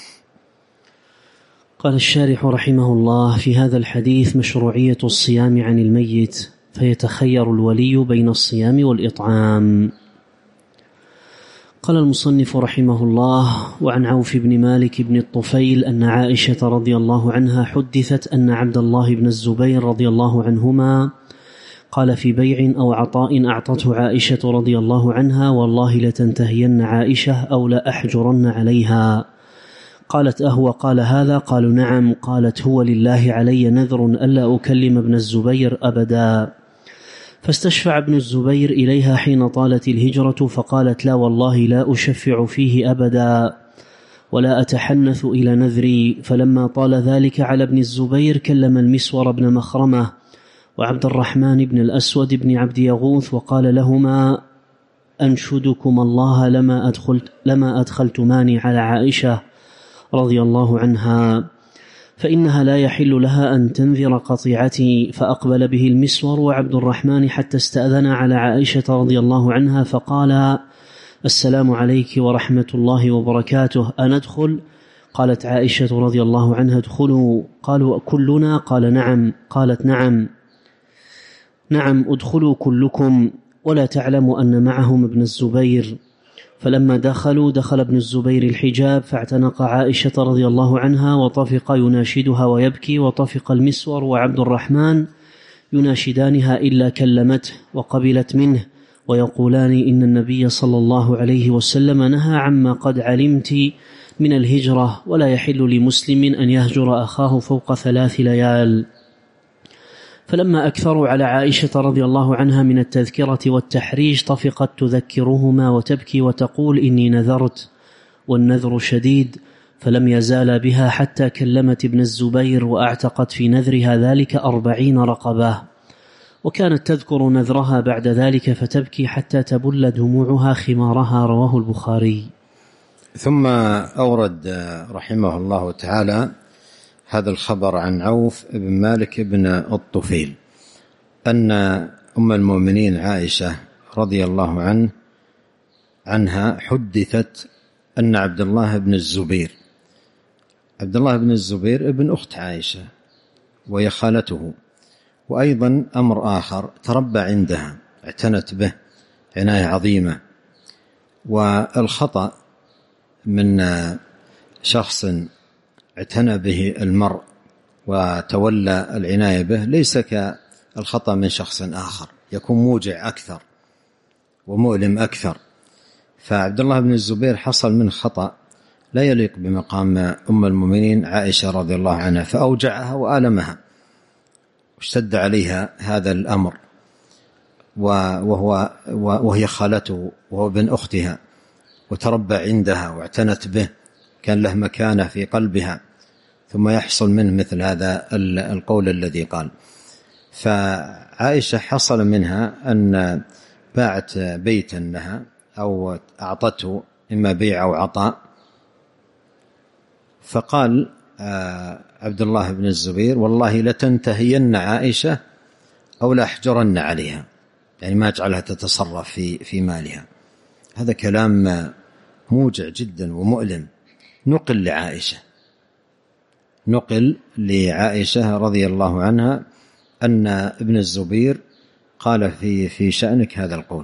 قال الشارح رحمه الله: في هذا الحديث مشروعية الصيام عن الميت، فيتخير الولي بين الصيام والإطعام. قال المصنف رحمه الله: وعن عوف بن مالك بن الطفيل أن عائشة رضي الله عنها حدثت أن عبد الله بن الزبير رضي الله عنهما قال في بيع أو عطاء أعطته عائشة رضي الله عنها: والله لتنتهين عائشة أو لأحجرن عليها. قالت: أهو قال هذا؟ قالوا: نعم. قالت: هو لله علي نذر ألا أكلم ابن الزبير أبدا. فاستشفع ابن الزبير إليها حين طالت الهجرة، فقالت: لا والله لا أشفع فيه أبدا ولا أتحنث إلى نذري. فلما طال ذلك على ابن الزبير كلم المسور بن مخرمة وعبد الرحمن بن الأسود بن عبد يغوث وقال لهما: أنشدكم الله لما أدخلتماني على عائشة رضي الله عنها، فإنها لا يحل لها أن تنذر قطيعتي. فأقبل به المسور وعبد الرحمن حتى استأذن على عائشة رضي الله عنها، فقال: السلام عليك ورحمة الله وبركاته، أندخل؟ قالت عائشة رضي الله عنها: ادخلوا. قالوا: كلنا؟ قال: نعم. قالت: نعم ادخلوا كلكم، ولا تعلم أن معهم ابن الزبير. فلما دخلوا دخل ابن الزبير الحجاب فاعتنق عائشة رضي الله عنها وطفق يناشدها ويبكي، وطفق المسور وعبد الرحمن يناشدانها إلا كلمته وقبلت منه ويقولان: إن النبي صلى الله عليه وسلم نهى عما قد علمت من الهجرة، ولا يحل لمسلم أن يهجر أخاه فوق 3 ليال. فلما أكثروا على عائشة رضي الله عنها من التذكرة والتحريج طفقت تذكرهما وتبكي وتقول: إني نذرت والنذر شديد. فلم يزال بها حتى كلمت ابن الزبير وأعتقت في نذرها ذلك 40 رقبة، وكانت تذكر نذرها بعد ذلك فتبكي حتى تبل دموعها خمارها. رواه البخاري. ثم أورد رحمه الله تعالى هذا الخبر عن عوف بن مالك بن الطفيل أن أم المؤمنين عائشة رضي الله عنها حدثت أن عبد الله بن الزبير ابن أخت عائشة وهي خالته، وأيضا أمر آخر تربى عندها، اعتنت به عناية عظيمة. والخطأ من شخص اعتنى به المرء وتولى العناية به ليس كالخطأ من شخص آخر، يكون موجع أكثر ومؤلم أكثر. فعبد الله بن الزبير حصل من خطأ لا يليق بمقام أم المؤمنين عائشة رضي الله عنها، فأوجعها وآلمها واشتد عليها هذا الأمر، وهي خالته وهو ابن أختها وتربى عندها واعتنت به، كان له مكانة في قلبها، ثم يحصل منه مثل هذا القول الذي قال. فعائشة حصل منها أن باعت بيتا لها أو أعطته إما بيع أو عطاء، فقال عبد الله بن الزبير: والله لتنتهين عائشة أو لأحجرن عليها، يعني ما أجعلها تتصرف في مالها. هذا كلام موجع جدا ومؤلم. نقل لعائشة رضي الله عنها أن ابن الزبير قال في شأنك هذا القول،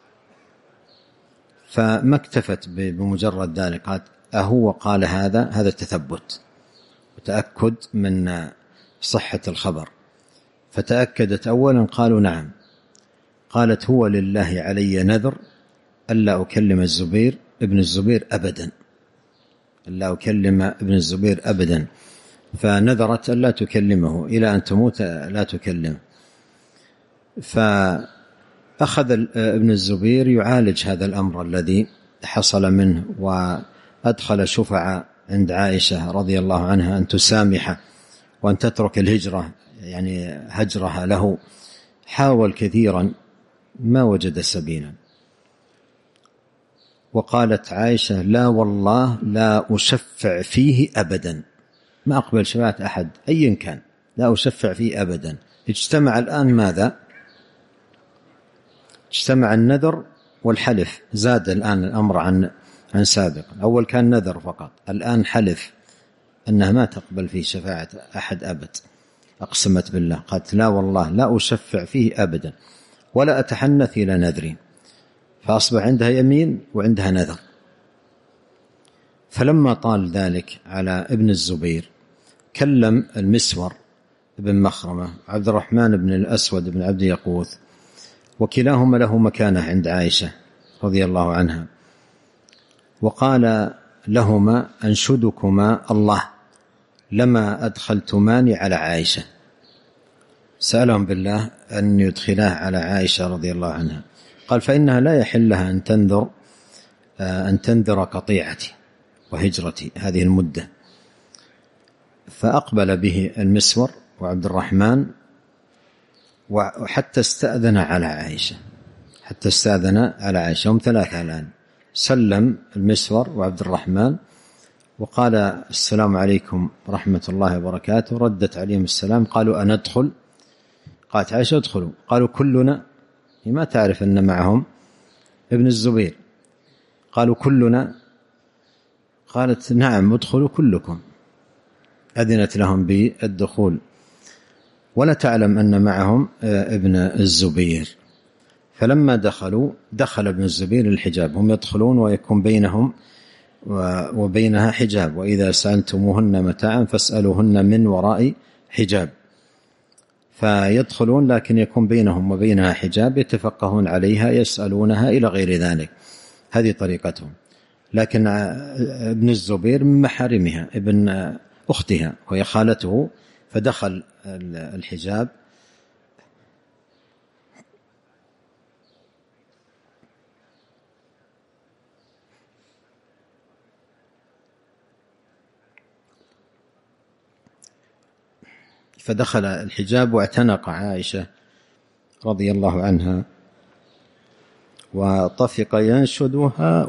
فما اكتفت بمجرد ذلك، قالت: أهو قال هذا تثبت وتأكد من صحة الخبر. فتأكدت أولا، قالوا: نعم. قالت: هو لله علي نذر ألا أكلم ابن الزبير أبدا، ألا أكلم ابن الزبير أبدا. فنذرت ألا تكلمه إلى أن تموت، لا تكلم. فأخذ ابن الزبير يعالج هذا الأمر الذي حصل منه، وأدخل شفعة عند عائشة رضي الله عنها أن تسامحه وأن تترك الهجرة، يعني هجرها له. حاول كثيرا ما وجد سبيلا، وقالت عائشة: لا والله لا أشفع فيه أبدا، ما أقبل شفاعة أحد أيا كان، لا أشفع فيه أبدا. اجتمع الآن ماذا؟ اجتمع النذر والحلف، زاد الآن الأمر عن سابق. أول كان نذر فقط، الآن حلف أنها ما تقبل فيه شفاعة أحد أبد. أقسمت بالله، قالت: لا والله لا أشفع فيه أبدا ولا أتحنث إلى نذري. فأصبح عندها يمين وعندها نذر. فلما طال ذلك على ابن الزبير كلم المسور بن مخرمة عبد الرحمن بن الأسود بن عبد يقوث، وكلاهما له مكانة عند عائشة رضي الله عنها، وقال لهما: أنشدكما الله لما أدخلتماني على عائشة. سألهم بالله أن يدخلاه على عائشة رضي الله عنها. قال: فإنها لا يحل لها أن تنذر قطيعتي وهجرتي هذه المدة. فأقبل به المسور وعبد الرحمن، وحتى استأذن على عائشة، هم ثلاثة الآن. سلم المسور وعبد الرحمن وقال: السلام عليكم ورحمة الله وبركاته. ردت عليهم السلام. قالوا: أندخل؟ قالت عائشة: ادخلوا. قالوا: كلنا؟ ما تعرف أن معهم ابن الزبير. قالوا: كلنا؟ قالت: نعم، ادخلوا كلكم. أذنت لهم بالدخول ولا تعلم أن معهم ابن الزبير. فلما دخل ابن الزبير الحجاب، هم يدخلون ويكون بينهم وبينها حجاب: وإذا سألتموهن متاعا فاسألوهن من وراء حجاب. فيدخلون لكن يكون بينهم وبينها حجاب، يتفقهون عليها، يسألونها إلى غير ذلك. هذه طريقتهم. لكن ابن الزبير من محارمها، ابن أختها وهي خالته، فدخل الحجاب. واعتنق عائشة رضي الله عنها، وطفق ينشدها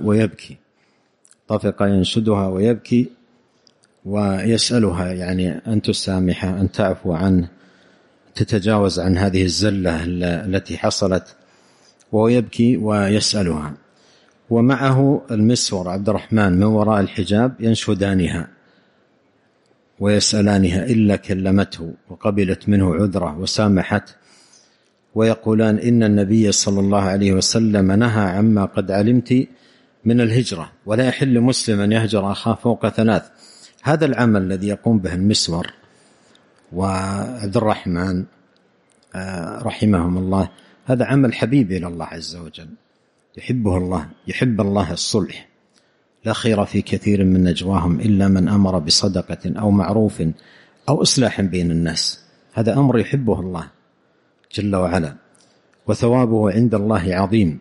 ويبكي، ويسألها يعني أن تسامحه، أن تعفو عنه، تتجاوز عن هذه الزلة التي حصلت، وهو يبكي ويسألها. ومعه المسور عبد الرحمن من وراء الحجاب ينشدانها ويسألانها إلا كلمته وقبلت منه عذره وسامحت، ويقولان: إن النبي صلى الله عليه وسلم نهى عما قد علمت من الهجرة، ولا يحل مسلم أن يهجر أخاه فوق 3. هذا العمل الذي يقوم به المسور وعبد الرحمن رحمهم الله، هذا عمل حبيب إلى الله عز وجل، يحبه الله، يحب الله الصلح. لا خير في كثير من نجواهم إلا من أمر بصدقة أو معروف أو إصلاح بين الناس. هذا أمر يحبه الله جل وعلا، وثوابه عند الله عظيم.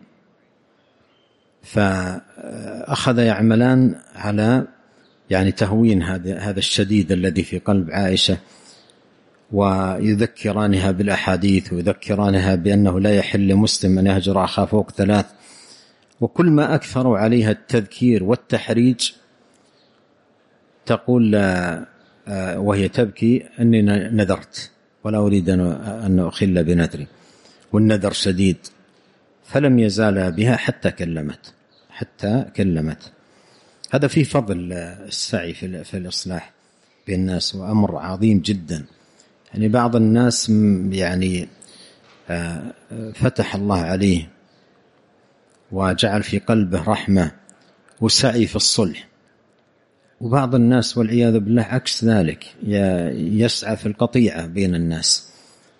فأخذ يعملان على يعني تهوين هذا الشديد الذي في قلب عائشة، ويذكرانها بالأحاديث، ويذكرانها بأنه لا يحل لمسلم أن يهجر أخاه فوق 3. وكل ما أكثروا عليها التذكير والتحريج تقول وهي تبكي: أني نذرت ولا أريد أن أخل بنذري، والنذر شديد. فلم يزال بها حتى كلمت. هذا فيه فضل السعي في الإصلاح بين الناس، وأمر عظيم جدا. يعني بعض الناس يعني فتح الله عليه وجعل في قلبه رحمة وسعي في الصلح، وبعض الناس والعياذ بالله عكس ذلك، يسعى في القطيعة بين الناس،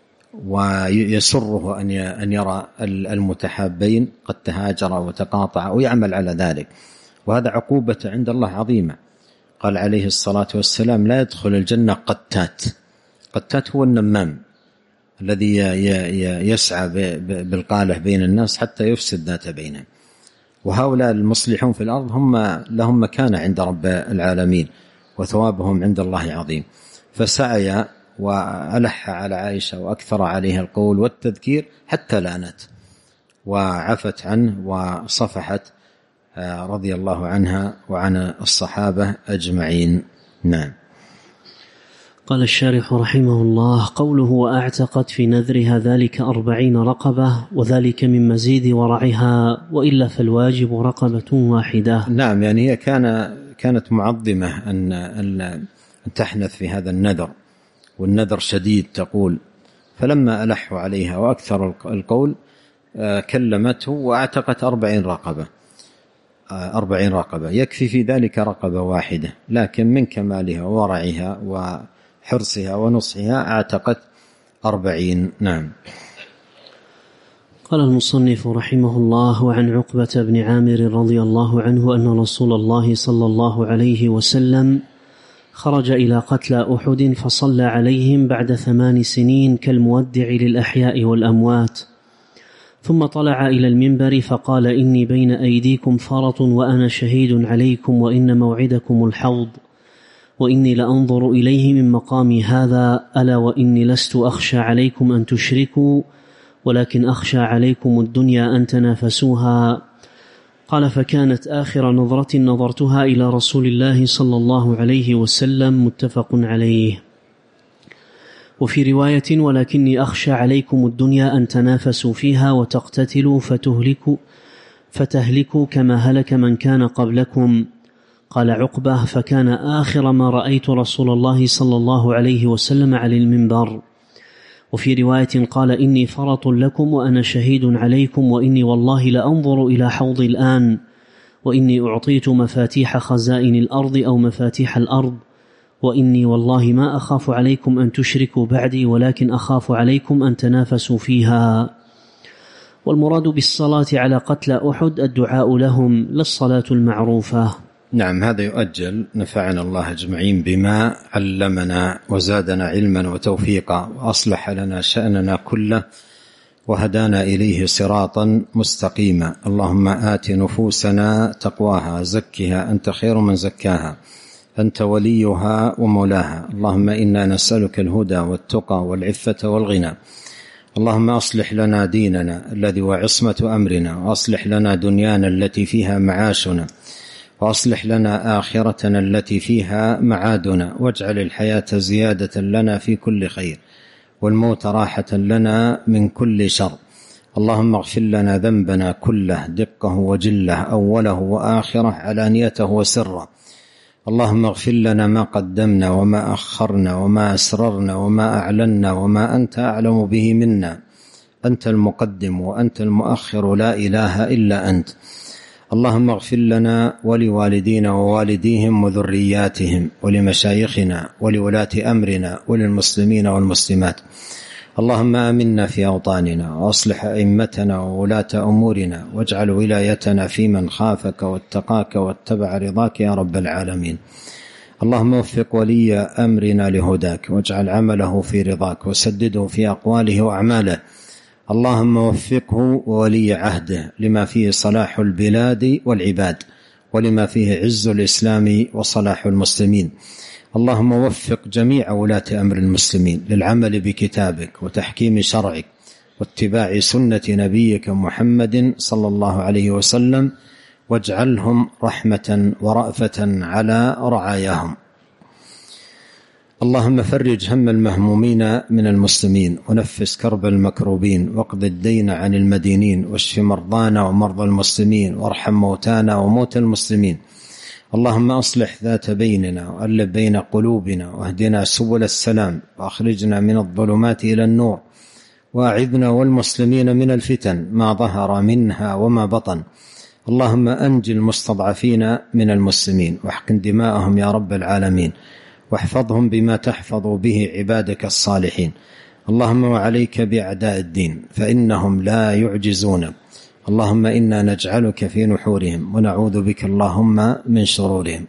ويسره أن يرى المتحابين قد تهاجرا وتقاطعا ويعمل على ذلك، وهذا عقوبة عند الله عظيمة. قال عليه الصلاة والسلام: لا يدخل الجنة قتات هو النمام الذي يسعى بالقالة بين الناس حتى يفسد ذات بينهم. وهؤلاء المصلحون في الأرض هم لهم مكانة عند رب العالمين، وثوابهم عند الله عظيم. فسعي وألح على عائشة وأكثر عليها القول والتذكير حتى لانت وعفت عنه وصفحت رضي الله عنها وعن الصحابة أجمعين. نعم. قال الشارح رحمه الله: قوله وأعتقت في نذرها ذلك 40 رقبة، وذلك من مزيد ورعها، وإلا فالواجب رقبة واحدة. نعم، يعني هي كانت معظمة أن تحنث في هذا النذر، والنذر شديد تقول. فلما ألحوا عليها وأكثر القول كلمته وأعتقت 40 رقبة، يكفي في ذلك رقبة واحدة، لكن من كمالها وورعها وحرصها ونصحها أعتقت 40. نعم. قال المصنف رحمه الله: عن عقبة بن عامر رضي الله عنه أن رسول الله صلى الله عليه وسلم خرج إلى قتلى أحد فصلى عليهم بعد 8 سنين كالمودع للأحياء والأموات، ثم طلع إلى المنبر فقال: إني بين أيديكم فرط وأنا شهيد عليكم، وإن موعدكم الحوض، وإني لأنظر إليه من مقامي هذا، ألا وإني لست أخشى عليكم أن تشركوا، ولكن أخشى عليكم الدنيا أن تنافسوها. قال: فكانت آخر نظرة نظرتها إلى رسول الله صلى الله عليه وسلم. متفق عليه. وفي رواية: ولكني أخشى عليكم الدنيا أن تنافسوا فيها وتقتتلوا فتهلكوا كما هلك من كان قبلكم. قال عقبة: فكان آخر ما رأيت رسول الله صلى الله عليه وسلم على المنبر. وفي رواية قال: إني فرط لكم وأنا شهيد عليكم، وإني والله لأنظر إلى حوضي الآن، وإني أعطيت مفاتيح خزائن الأرض أو مفاتيح الأرض، وإني والله ما أخاف عليكم أن تشركوا بعدي، ولكن أخاف عليكم أن تنافسوا فيها. والمراد بالصلاة على قتلى أحد الدعاء لهم، لا الصلاة المعروفة. نعم، هذا يؤجل. نفعنا الله أجمعين بما علمنا وزادنا علما وتوفيقا، وأصلح لنا شأننا كله، وهدانا إليه صراطا مستقيما. اللهم آت نفوسنا تقواها، زكها أنت خير من زكاها، أنت وليها ومولاها. اللهم إنا نسألك الهدى والتقى والعفة والغنى. اللهم أصلح لنا ديننا الذي هو عصمة أمرنا، وأصلح لنا دنيانا التي فيها معاشنا، وأصلح لنا آخرتنا التي فيها معادنا، واجعل الحياة زيادة لنا في كل خير، والموت راحة لنا من كل شر. اللهم اغفر لنا ذنبنا كله، دقه وجله، أوله وآخره، علانيته وسره. اللهم اغفر لنا ما قدمنا وما أخرنا وما أسررنا وما أعلنا وما أنت أعلم به منا. أنت المقدم وأنت المؤخر، لا إله إلا أنت. اللهم اغفر لنا ولوالدينا ووالديهم وذرياتهم، ولمشايخنا ولولاة أمرنا، وللمسلمين والمسلمات. اللهم آمنا في أوطاننا، وأصلح أئمتنا وولاة أمورنا، واجعل ولايتنا في من خافك واتقاك واتبع رضاك يا رب العالمين. اللهم وفق ولي أمرنا لهداك، واجعل عمله في رضاك، وسدده في أقواله وأعماله. اللهم وفقه وولي عهده لما فيه صلاح البلاد والعباد، ولما فيه عز الإسلام وصلاح المسلمين. اللهم وفق جميع ولاة أمر المسلمين للعمل بكتابك وتحكيم شرعك واتباع سنة نبيك محمد صلى الله عليه وسلم، واجعلهم رحمة ورأفة على رعاياهم. اللهم فرج هم المهمومين من المسلمين، ونفس كرب المكروبين، واقض الدين عن المدينين، واشف مرضانا ومرضى المسلمين، وارحم موتانا وموتى المسلمين. اللهم أصلح ذات بيننا، وألف بين قلوبنا، واهدنا سبل السلام، وأخرجنا من الظلمات إلى النور، وأعذنا والمسلمين من الفتن ما ظهر منها وما بطن. اللهم أنج المستضعفين من المسلمين، واحقن دماءهم يا رب العالمين، واحفظهم بما تحفظ به عبادك الصالحين. اللهم وعليك بأعداء الدين، فإنهم لا يعجزون. اللهم إنا نجعلك في نحورهم، ونعوذ بك اللهم من شرورهم.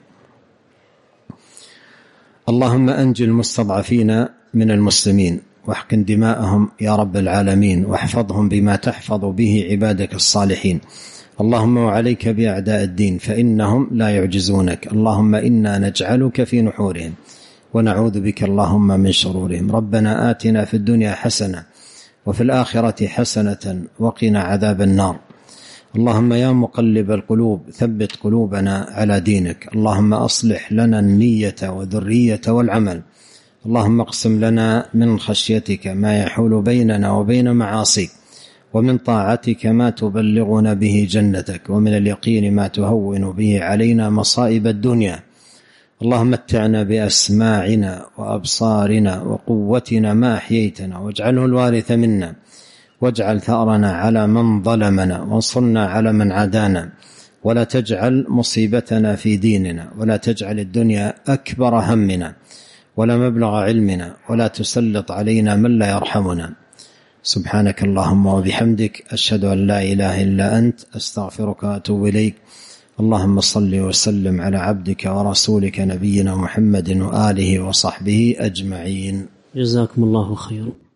اللهم أنج المستضعفين من المسلمين، واحقن دماءهم يا رب العالمين، واحفظهم بما تحفظ به عبادك الصالحين. اللهم وعليك بأعداء الدين، فإنهم لا يعجزونك. اللهم إنا نجعلك في نحورهم، ونعوذ بك اللهم من شرورهم. ربنا آتنا في الدنيا حسنة، وفي الآخرة حسنة، وقنا عذاب النار. اللهم يا مقلب القلوب، ثبت قلوبنا على دينك. اللهم أصلح لنا النية والذرية والعمل. اللهم اقسم لنا من خشيتك ما يحول بيننا وبين معاصيك، ومن طاعتك ما تبلغنا به جنتك، ومن اليقين ما تهون به علينا مصائب الدنيا. اللهم متعنا بأسماعنا وأبصارنا وقوتنا ما أحييتنا، واجعله الوارث منا، واجعل ثأرنا على من ظلمنا، وانصرنا على من عادانا، ولا تجعل مصيبتنا في ديننا، ولا تجعل الدنيا أكبر همنا ولا مبلغ علمنا، ولا تسلط علينا من لا يرحمنا. سبحانك اللهم وبحمدك، أشهد أن لا إله إلا أنت، أستغفرك وأتوب إليك. اللهم صل وسلم على عبدك ورسولك نبينا محمد وآله وصحبه أجمعين. جزاكم الله خيرا.